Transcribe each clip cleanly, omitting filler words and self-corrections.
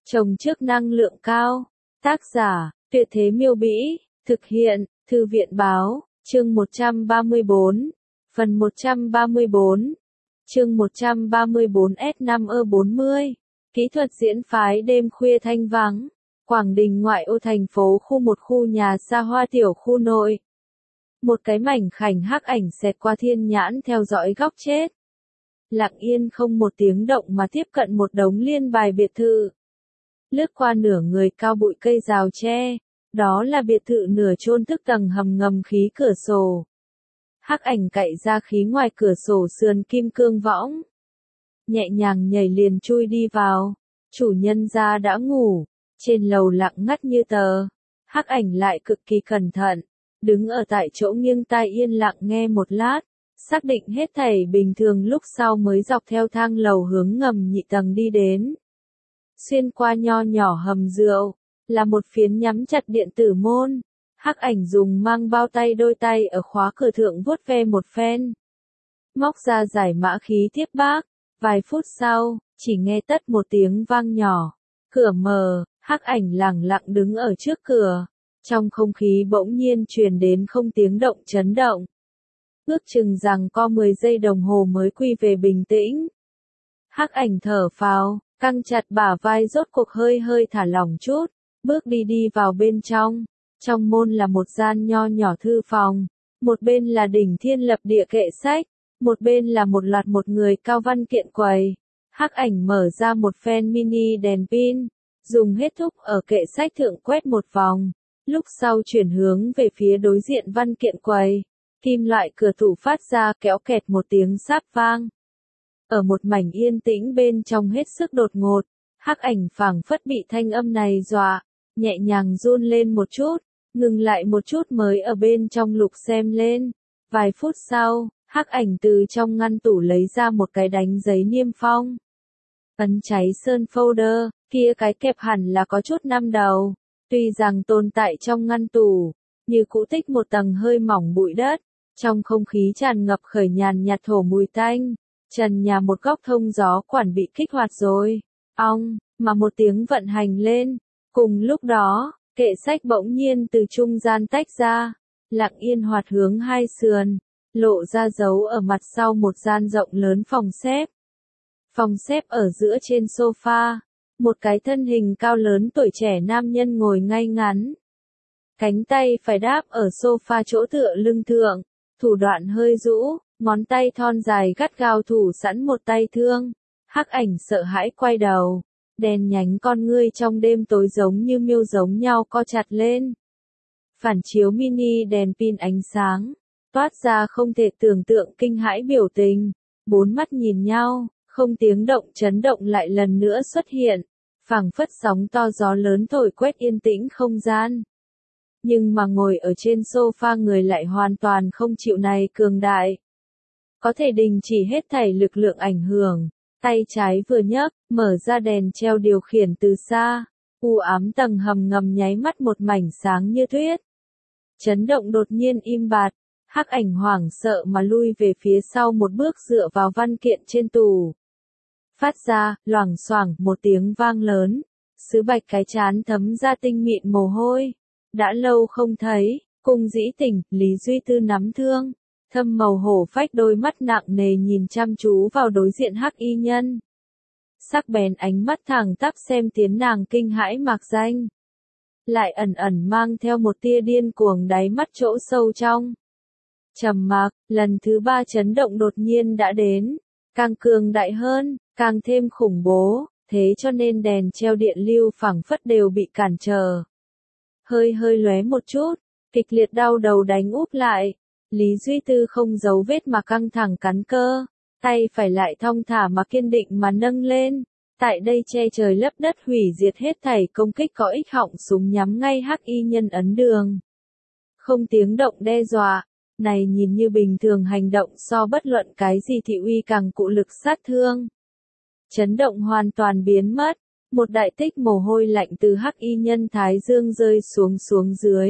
Trồng trước năng lượng cao. Tác giả, Tuyệt Thế Miêu Bĩ. Thực hiện, Thư viện Báo. Chương 134. Phần 134. Chương 134 S5E40. Kỹ thuật diễn phái đêm khuya thanh vắng. Quảng Đình ngoại ô thành phố, khu một khu nhà xa hoa tiểu khu nội. Một cái mảnh khảnh hắc ảnh xẹt qua thiên nhãn theo dõi góc chết. Lặng yên không một tiếng động mà tiếp cận một đống liên bài biệt thự. Lướt qua nửa người cao bụi cây rào tre, đó là biệt thự nửa chôn thức tầng hầm ngầm khí cửa sổ. Hắc ảnh cậy ra khí ngoài cửa sổ sườn kim cương võng. Nhẹ nhàng nhảy liền chui đi vào. Chủ nhân gia đã ngủ, trên lầu lặng ngắt như tờ. Hắc ảnh lại cực kỳ cẩn thận, đứng ở tại chỗ nghiêng tai yên lặng nghe một lát, xác định hết thảy bình thường lúc sau mới dọc theo thang lầu hướng ngầm nhị tầng đi đến. Xuyên qua nho nhỏ hầm rượu, là một phiến nhắm chặt điện tử môn. Hắc ảnh dùng mang bao tay đôi tay ở khóa cửa thượng vuốt ve một phen. Móc ra giải mã khí tiếp bác. Vài phút sau, chỉ nghe tất một tiếng vang nhỏ. Cửa mở, hắc ảnh lẳng lặng đứng ở trước cửa. Trong không khí bỗng nhiên truyền đến không tiếng động chấn động. Ước chừng rằng co 10 giây đồng hồ mới quy về bình tĩnh. Hắc ảnh thở phào, căng chặt bả vai rốt cuộc hơi hơi thả lỏng chút, bước đi vào bên trong. Trong môn là một gian nho nhỏ thư phòng, một bên là đỉnh thiên lập địa kệ sách, một bên là một loạt một người cao văn kiện quầy. Hắc ảnh mở ra một phen mini đèn pin, dùng hết thúc ở kệ sách thượng quét một vòng, lúc sau chuyển hướng về phía đối diện văn kiện quầy. Kim loại cửa tủ phát ra kéo kẹt một tiếng sáp vang. Ở một mảnh yên tĩnh bên trong hết sức đột ngột, hắc ảnh phảng phất bị thanh âm này dọa, nhẹ nhàng run lên một chút, ngừng lại một chút mới ở bên trong lục xem lên. Vài phút sau, hắc ảnh từ trong ngăn tủ lấy ra một cái đánh giấy niêm phong. Ấn cháy sơn folder, kia cái kẹp hẳn là có chút năm đầu, tuy rằng tồn tại trong ngăn tủ, như cũ tích một tầng hơi mỏng bụi đất, trong không khí tràn ngập khởi nhàn nhạt thổ mùi tanh. Trần nhà một góc thông gió quản bị kích hoạt rồi, ong, mà một tiếng vận hành lên. Cùng lúc đó, kệ sách bỗng nhiên từ trung gian tách ra, lặng yên hoạt hướng hai sườn, lộ ra dấu ở mặt sau một gian rộng lớn phòng xếp. Phòng xếp ở giữa trên sofa, một cái thân hình cao lớn tuổi trẻ nam nhân ngồi ngay ngắn. Cánh tay phải đáp ở sofa chỗ tựa lưng thượng, thủ đoạn hơi rũ, ngón tay thon dài gắt gao thủ sẵn một tay thương. Hắc ảnh sợ hãi quay đầu, đèn nhánh con ngươi trong đêm tối giống như miêu giống nhau co chặt lên. Phản chiếu mini đèn pin ánh sáng, toát ra không thể tưởng tượng kinh hãi biểu tình. Bốn mắt nhìn nhau, không tiếng động chấn động lại lần nữa xuất hiện, phảng phất sóng to gió lớn thổi quét yên tĩnh không gian. Nhưng mà ngồi ở trên sofa người lại hoàn toàn không chịu này cường đại. Có thể đình chỉ hết thảy lực lượng ảnh hưởng, tay trái vừa nhấc, mở ra đèn treo điều khiển từ xa, u ám tầng hầm ngầm nháy mắt một mảnh sáng như tuyết. Chấn động đột nhiên im bặt, hắc ảnh hoảng sợ mà lui về phía sau một bước dựa vào văn kiện trên tủ. Phát ra, loảng xoảng một tiếng vang lớn, sứ bạch cái chán thấm ra tinh mịn mồ hôi. Đã lâu không thấy, Cung Dĩ Tình, Lý Duy Tư nắm thương. Thâm màu hổ phách đôi mắt nặng nề nhìn chăm chú vào đối diện hắc y nhân. Sắc bén ánh mắt thẳng tắp xem tiến nàng kinh hãi mạc danh. Lại ẩn ẩn mang theo một tia điên cuồng đáy mắt chỗ sâu trong. Trầm mặc, lần thứ 3 chấn động đột nhiên đã đến. Càng cường đại hơn, càng thêm khủng bố, thế cho nên đèn treo điện lưu phảng phất đều bị cản trở. Hơi lóe một chút, kịch liệt đau đầu đánh úp lại. Lý Duy Tư không giấu vết mà căng thẳng cắn cơ, tay phải lại thong thả mà kiên định mà nâng lên. Tại đây che trời lấp đất hủy diệt hết thảy công kích có ích họng súng nhắm ngay hắc y nhân ấn đường. Không tiếng động đe dọa, này nhìn như bình thường hành động so bất luận cái gì thị uy càng cụ lực sát thương. Chấn động hoàn toàn biến mất, một đại tích mồ hôi lạnh từ hắc y nhân thái dương rơi xuống dưới.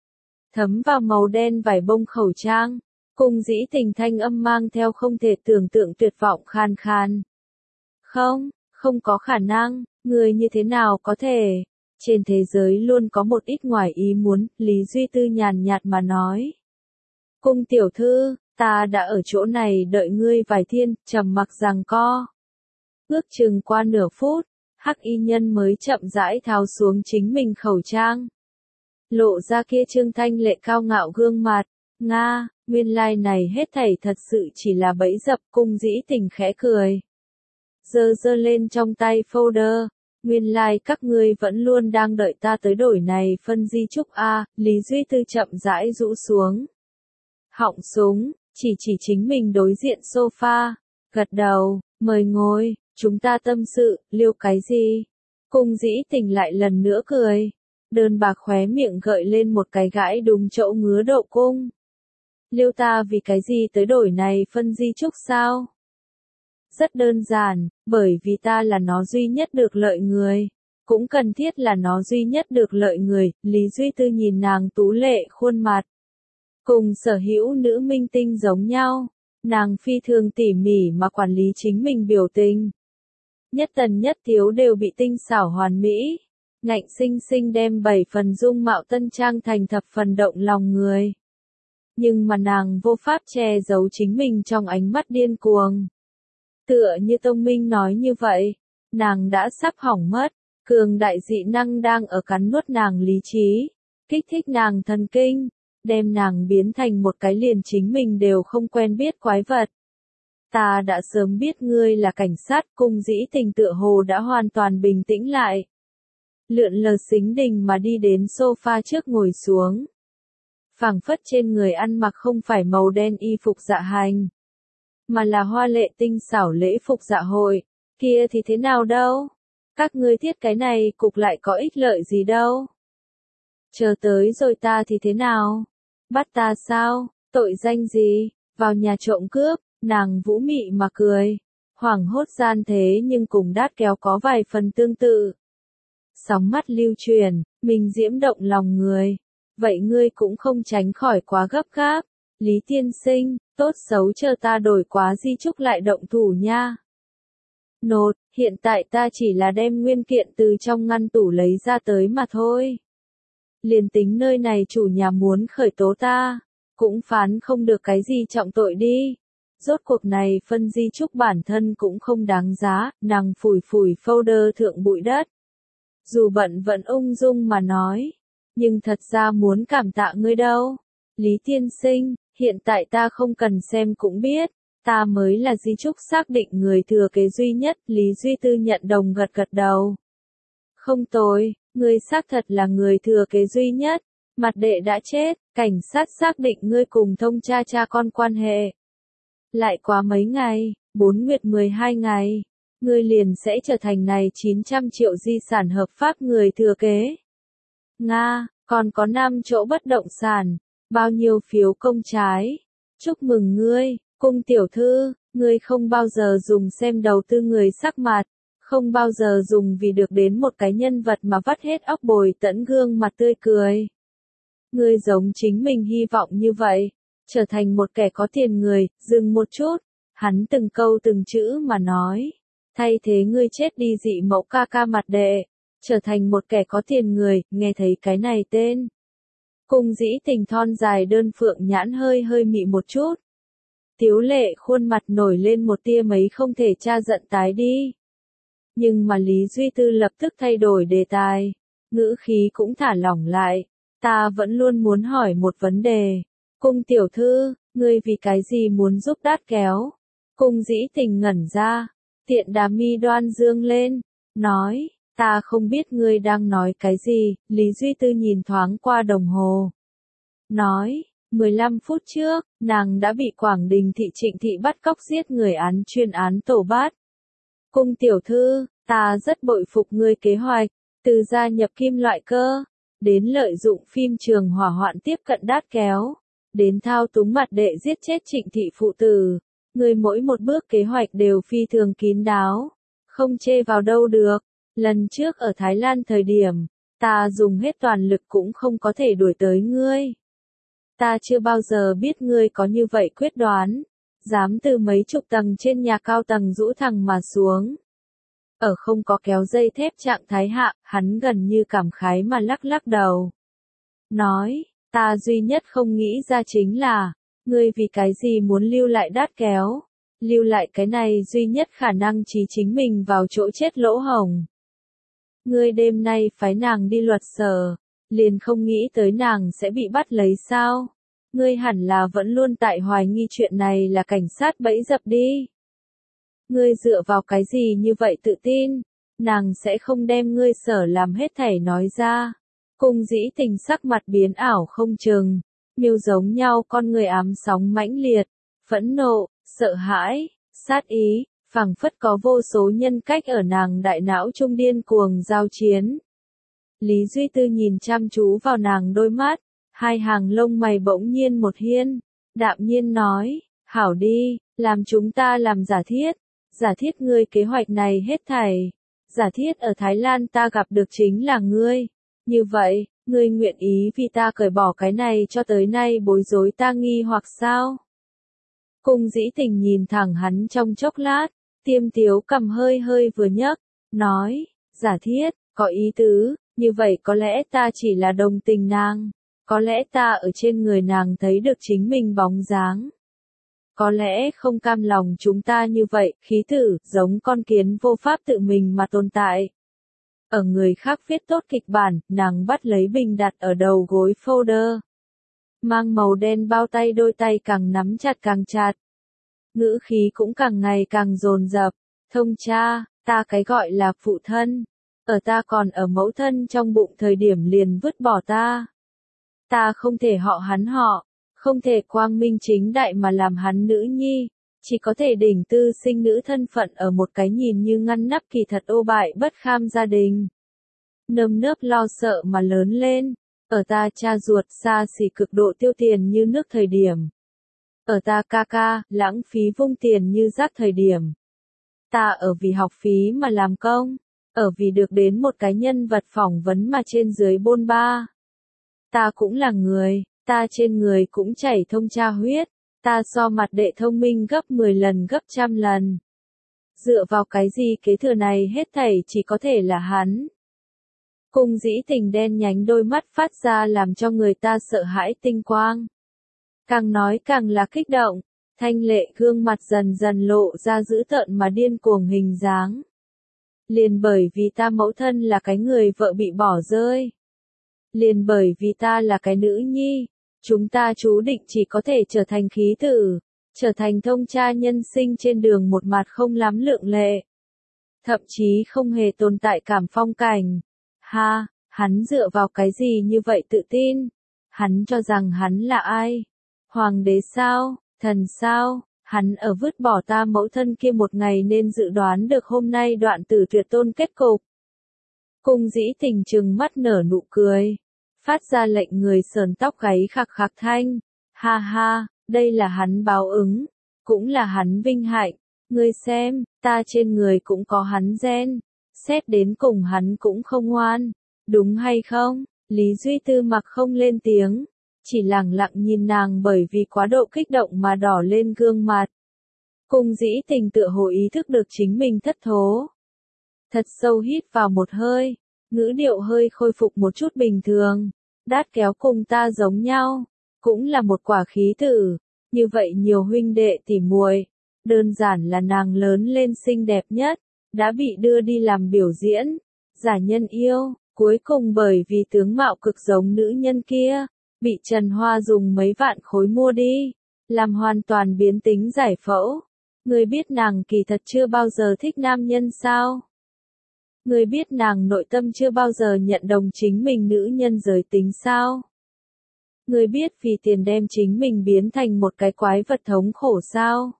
Thấm vào màu đen vải bông khẩu trang, Cung Dĩ Tình thanh âm mang theo không thể tưởng tượng tuyệt vọng khan khan. Không có khả năng, Ngươi như thế nào có thể? Trên thế giới luôn có một ít ngoài ý muốn, Lý Duy Tư nhàn nhạt mà nói. Cung tiểu thư, ta đã ở chỗ này đợi ngươi vài thiên, trầm mặc giằng co. Ước chừng qua nửa phút, hắc y nhân mới chậm rãi tháo xuống chính mình khẩu trang. Lộ ra kia trương thanh lệ cao ngạo gương mặt, Nga, nguyên lai này hết thảy thật sự chỉ là bẫy dập. Cung Dĩ Tình khẽ cười. Giơ giơ lên trong tay folder, nguyên lai các ngươi vẫn luôn đang đợi ta tới đổi này phân di chúc a. Lý Duy Tư chậm rãi rũ xuống họng súng, chỉ chính mình đối diện sofa, gật đầu, mời ngồi, chúng ta tâm sự, liêu cái gì? Cung Dĩ Tình lại lần nữa cười, đơn bạc khóe miệng gợi lên một cái gãi đúng chỗ ngứa độ cung. Liêu ta vì cái gì tới đổi này phân di chúc sao? Rất đơn giản, bởi vì ta là nó duy nhất được lợi người. Cũng cần thiết là nó duy nhất được lợi người. Lý Duy Tư nhìn nàng tú lệ khuôn mặt. Cùng sở hữu nữ minh tinh giống nhau. Nàng phi thường tỉ mỉ mà quản lý chính mình biểu tình. Nhất tần nhất thiếu đều bị tinh xảo hoàn mỹ. Ngạnh sinh sinh đem 7 phần dung mạo tân trang thành thập phần động lòng người. Nhưng mà nàng vô pháp che giấu chính mình trong ánh mắt điên cuồng. Tựa như Tông Minh nói như vậy, nàng đã sắp hỏng mất, cường đại dị năng đang ở cắn nuốt nàng lý trí, kích thích nàng thần kinh, đem nàng biến thành một cái liền chính mình đều không quen biết quái vật. Ta đã sớm biết ngươi là cảnh sát. Cung Dĩ Tình tựa hồ đã hoàn toàn bình tĩnh lại. Lượn lờ xính đình mà đi đến sofa trước ngồi xuống. Phảng phất trên người ăn mặc không phải màu đen y phục dạ hành, mà là hoa lệ tinh xảo lễ phục dạ hội. Kia thì thế nào đâu? Các ngươi thiết cái này cục lại có ích lợi gì đâu? Chờ tới rồi ta thì thế nào? Bắt ta sao? Tội danh gì? Vào nhà trộm cướp? Nàng vũ mị mà cười. Hoảng hốt gian thế nhưng cùng đát kéo có vài phần tương tự. Sóng mắt lưu truyền, mình diễm động lòng người. Vậy ngươi cũng không tránh khỏi quá gấp gáp. Lý tiên sinh, tốt xấu chờ ta đổi quá di chúc lại động thủ nha. Nột, hiện tại ta chỉ là đem nguyên kiện từ trong ngăn tủ lấy ra tới mà thôi. Liền tính nơi này chủ nhà muốn khởi tố ta, cũng phán không được cái gì trọng tội đi. Rốt cuộc này phân di chúc bản thân cũng không đáng giá, nàng phủi phủi folder thượng bụi đất. Dù bận vẫn ung dung mà nói, nhưng thật ra muốn cảm tạ ngươi đâu. Lý tiên sinh, hiện tại ta không cần xem cũng biết, ta mới là di chúc xác định người thừa kế duy nhất. Lý Duy Tư nhận đồng gật gật đầu. Không tồi, ngươi xác thật là người thừa kế duy nhất. Mặt đệ đã chết, cảnh sát xác định ngươi cùng thông cha cha con quan hệ. Lại quá mấy ngày, 4 nguyệt 12 ngày, ngươi liền sẽ trở thành này 900 triệu di sản hợp pháp người thừa kế. Nga, còn có 5 chỗ bất động sản, bao nhiêu phiếu công trái. Chúc mừng ngươi, cung tiểu thư, ngươi không bao giờ dùng xem đầu tư người sắc mặt, không bao giờ dùng vì được đến một cái nhân vật mà vắt hết óc bồi tẫn gương mặt tươi cười. Ngươi giống chính mình hy vọng như vậy, trở thành một kẻ có tiền người. Dừng một chút, hắn từng câu từng chữ mà nói, thay thế ngươi chết đi dị mẫu ca ca mặt đệ, trở thành một kẻ có tiền người. Nghe thấy cái này tên, Cung Dĩ Tình thon dài đơn phượng nhãn hơi hơi mị một chút. Tiếu lệ khuôn mặt nổi lên một tia mấy không thể tra giận tái đi. Nhưng mà Lý Duy Tư lập tức thay đổi đề tài, ngữ khí cũng thả lỏng lại. Ta vẫn luôn muốn hỏi một vấn đề. Cung tiểu thư, ngươi vì cái gì muốn giúp đát kéo? Cung Dĩ Tình ngẩn ra, tiện đà mi đoan dương lên, nói, ta không biết ngươi đang nói cái gì. Lý Duy Tư nhìn thoáng qua đồng hồ, nói, 15 phút trước, nàng đã bị Quảng Đình thị Trịnh thị bắt cóc giết người án chuyên án tổ bát. Cung tiểu thư, ta rất bội phục ngươi kế hoạch, từ gia nhập kim loại cơ, đến lợi dụng phim trường hỏa hoạn tiếp cận đát kéo, đến thao túng mặt đệ giết chết Trịnh thị phụ tử. Ngươi mỗi một bước kế hoạch đều phi thường kín đáo, không chê vào đâu được. Lần trước ở Thái Lan thời điểm, ta dùng hết toàn lực cũng không có thể đuổi tới ngươi. Ta chưa bao giờ biết ngươi có như vậy quyết đoán, dám từ mấy chục tầng trên nhà cao tầng rũ thẳng mà xuống. Ở không có kéo dây thép trạng thái hạ, hắn gần như cảm khái mà lắc lắc đầu. Nói, ta duy nhất không nghĩ ra chính là, ngươi vì cái gì muốn lưu lại đát kéo, lưu lại cái này duy nhất khả năng trí chính mình vào chỗ chết lỗ hổng. Ngươi đêm nay phái nàng đi luật sở, liền không nghĩ tới nàng sẽ bị bắt lấy sao? Ngươi hẳn là vẫn luôn tại hoài nghi chuyện này là cảnh sát bẫy dập đi. Ngươi dựa vào cái gì như vậy tự tin, nàng sẽ không đem ngươi sở làm hết thảy nói ra. Cung Dĩ Tình sắc mặt biến ảo không chừng, miêu giống nhau con người ám sóng mãnh liệt, phẫn nộ, sợ hãi, sát ý, phảng phất có vô số nhân cách ở nàng đại não trung điên cuồng giao chiến. Lý Duy Tư nhìn chăm chú vào nàng đôi mắt, hai hàng lông mày bỗng nhiên một hiên, đạm nhiên nói, hảo đi, làm chúng ta làm giả thiết ngươi kế hoạch này hết thảy, giả thiết ở Thái Lan ta gặp được chính là ngươi, như vậy, ngươi nguyện ý vì ta cởi bỏ cái này cho tới nay bối rối ta nghi hoặc sao? Cung Dĩ Tình nhìn thẳng hắn trong chốc lát, tiêm tiếu cầm hơi hơi vừa nhấc, nói, giả thiết, có ý tứ, như vậy có lẽ ta chỉ là đồng tình nàng, có lẽ ta ở trên người nàng thấy được chính mình bóng dáng. Có lẽ không cam lòng chúng ta như vậy, khí tử, giống con kiến vô pháp tự mình mà tồn tại. Ở người khác viết tốt kịch bản, nàng bắt lấy bình đặt ở đầu gối folder. Mang màu đen bao tay đôi tay càng nắm chặt càng chặt. Ngữ khí cũng càng ngày càng dồn dập. Thông cha, ta cái gọi là phụ thân. Ở ta còn ở mẫu thân trong bụng thời điểm liền vứt bỏ ta. Ta không thể họ hắn họ. Không thể quang minh chính đại mà làm hắn nữ nhi. Chỉ có thể đỉnh tư sinh nữ thân phận ở một cái nhìn như ngăn nắp kỳ thật ô bại bất kham gia đình. Nơm nớp lo sợ mà lớn lên. Ở ta cha ruột xa xỉ cực độ tiêu tiền như nước thời điểm. Ở ta ca ca, lãng phí vung tiền như rác thời điểm. Ta ở vì học phí mà làm công. Ở vì được đến một cái nhân vật phỏng vấn mà trên dưới bôn ba. Ta cũng là người, ta trên người cũng chảy thông cha huyết. Ta so mặt đệ thông minh gấp 10 lần gấp trăm lần. Dựa vào cái gì kế thừa này hết thảy chỉ có thể là hắn. Cung Dĩ Tình đen nhánh đôi mắt phát ra làm cho người ta sợ hãi tinh quang. Càng nói càng là kích động, thanh lệ gương mặt dần dần lộ ra dữ tợn mà điên cuồng hình dáng. Liền bởi vì ta mẫu thân là cái người vợ bị bỏ rơi. Liền bởi vì ta là cái nữ nhi, chúng ta chú định chỉ có thể trở thành khí tử, trở thành thông cha nhân sinh trên đường một mặt không lắm lượng lệ. Thậm chí không hề tồn tại cảm phong cảnh. Ha, hắn dựa vào cái gì như vậy tự tin? Hắn cho rằng hắn là ai? Hoàng đế sao? Thần sao? Hắn ở vứt bỏ ta mẫu thân kia một ngày nên dự đoán được hôm nay đoạn tử tuyệt tôn kết cục. Cung Dĩ Tình trừng mắt nở nụ cười. Phát ra lệnh người sờn tóc gáy khạc khạc thanh. Ha ha, đây là hắn báo ứng. Cũng là hắn vinh hạnh. Ngươi xem, ta trên người cũng có hắn gen. Xét đến cùng hắn cũng không ngoan. Đúng hay không? Lý Duy Tư mặc không lên tiếng. Chỉ lẳng lặng nhìn nàng bởi vì quá độ kích động mà đỏ lên gương mặt. Cung Dĩ Tình tựa hồ ý thức được chính mình thất thố. Thật sâu hít vào một hơi. Ngữ điệu hơi khôi phục một chút bình thường. Đát kéo cùng ta giống nhau. Cũng là một quả khí tử. Như vậy nhiều huynh đệ tỉ muội. Đơn giản là nàng lớn lên xinh đẹp nhất. Đã bị đưa đi làm biểu diễn. Giả nhân yêu. Cuối cùng bởi vì tướng mạo cực giống nữ nhân kia. Bị Trần Hoa dùng mấy vạn khối mua đi. Làm hoàn toàn biến tính giải phẫu. Ngươi biết nàng kỳ thật chưa bao giờ thích nam nhân sao? Ngươi biết nàng nội tâm chưa bao giờ nhận đồng chính mình nữ nhân giới tính sao? Ngươi biết vì tiền đem chính mình biến thành một cái quái vật thống khổ sao?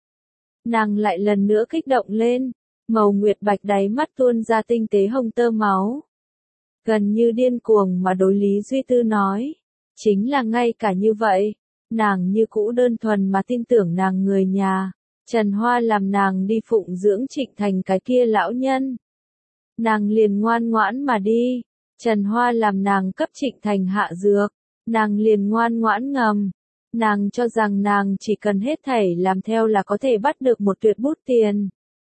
Nàng lại lần nữa kích động lên, màu nguyệt bạch đáy mắt tuôn ra tinh tế hồng tơ máu. Gần như điên cuồng mà đối Lý Duy Tư nói, chính là ngay cả như vậy, nàng như cũ đơn thuần mà tin tưởng nàng người nhà. Trần Hoa làm nàng đi phụng dưỡng Trịnh Thành cái kia lão nhân. Nàng liền ngoan ngoãn mà đi. Trần Hoa làm nàng cấp Trịnh Thành hạ dược. Nàng liền ngoan ngoãn ngầm. Nàng cho rằng nàng chỉ cần hết thảy làm theo là có thể bắt được một tuyệt bút tiền.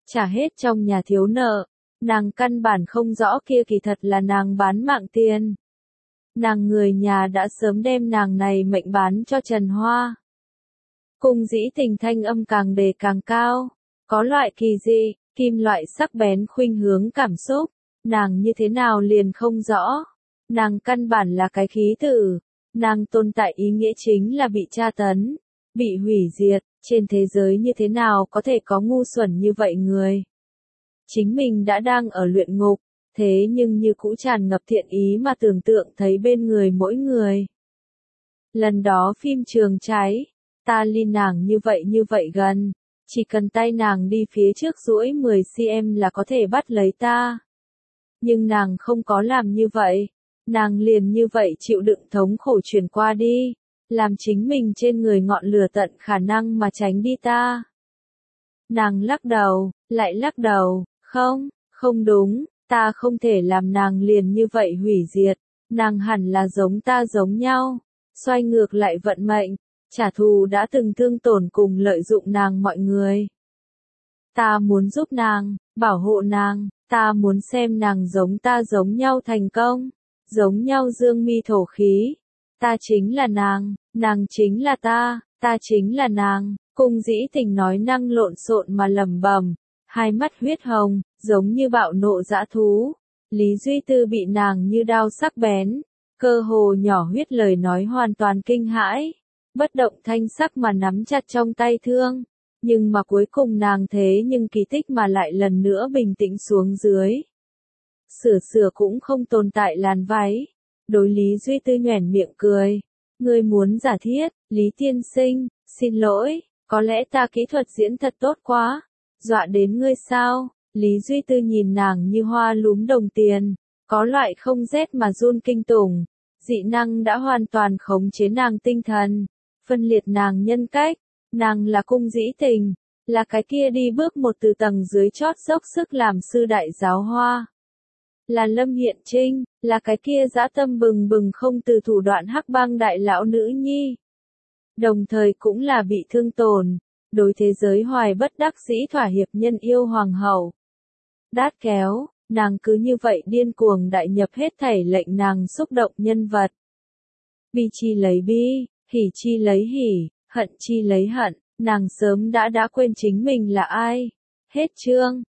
trả hết trong nhà thiếu nợ. Nàng căn bản không rõ kia kỳ thật là nàng bán mạng tiền. Nàng người nhà đã sớm đem nàng này mệnh bán cho Trần Hoa. Cung Dĩ Tình thanh âm càng đề càng cao, có loại kỳ dị, kim loại sắc bén khuynh hướng cảm xúc, nàng như thế nào liền không rõ. Nàng căn bản là cái khí tử, nàng tồn tại ý nghĩa chính là bị tra tấn, bị hủy diệt, trên thế giới như thế nào có thể có ngu xuẩn như vậy người. Chính mình đã đang ở luyện ngục, thế nhưng như cũ tràn ngập thiện ý mà tưởng tượng thấy bên người mỗi người. Lần đó phim trường cháy, ta ly nàng như vậy gần, chỉ cần tay nàng đi phía trước duỗi 10cm là có thể bắt lấy ta. Nhưng nàng không có làm như vậy, nàng liền như vậy chịu đựng thống khổ truyền qua đi, làm chính mình trên người ngọn lửa tận khả năng mà tránh đi ta. Nàng lắc đầu, lại lắc đầu, không đúng, ta không thể làm nàng liền như vậy hủy diệt, nàng hẳn là giống ta giống nhau, xoay ngược lại vận mệnh, trả thù đã từng thương tổn cùng lợi dụng nàng mọi người. Ta muốn giúp nàng, bảo hộ nàng, ta muốn xem nàng giống ta giống nhau thành công, giống nhau dương mi thổ khí. Ta chính là nàng chính là ta chính là nàng. Cung Dĩ Tình nói năng lộn xộn mà lẩm bẩm, hai mắt huyết hồng, giống như bạo nộ dã thú. Lý Duy Tư bị nàng như đao sắc bén, cơ hồ nhỏ huyết lời nói hoàn toàn kinh hãi, bất động thanh sắc mà nắm chặt trong tay thương. Nhưng mà cuối cùng nàng thế nhưng kỳ tích mà lại lần nữa bình tĩnh xuống dưới. Sửa cũng không tồn tại làn váy. Đối Lý Duy Tư nhoẻn miệng cười. Ngươi muốn giả thiết, Lý tiên sinh, xin lỗi, có lẽ ta kỹ thuật diễn thật tốt quá. Dọa đến ngươi sao? Lý Duy Tư nhìn nàng như hoa lúm đồng tiền, có loại không rét mà run kinh tủng. Dị năng đã hoàn toàn khống chế nàng tinh thần, phân liệt nàng nhân cách. Nàng là Cung Dĩ Tình, là cái kia đi bước một từ tầng dưới chót dốc sức làm sư đại giáo hoa. Là Lâm Hiện Trinh, là cái kia dã tâm bừng bừng không từ thủ đoạn hắc bang đại lão nữ nhi. Đồng thời cũng là bị thương tổn, đối thế giới hoài bất đắc dĩ thỏa hiệp nhân yêu hoàng hậu. Đát kéo, nàng cứ như vậy điên cuồng đại nhập hết thảy lệnh nàng xúc động nhân vật. Bi chi lấy bi, hỉ chi lấy hỉ, hận chi lấy hận, nàng sớm đã quên chính mình là ai. Hết chương.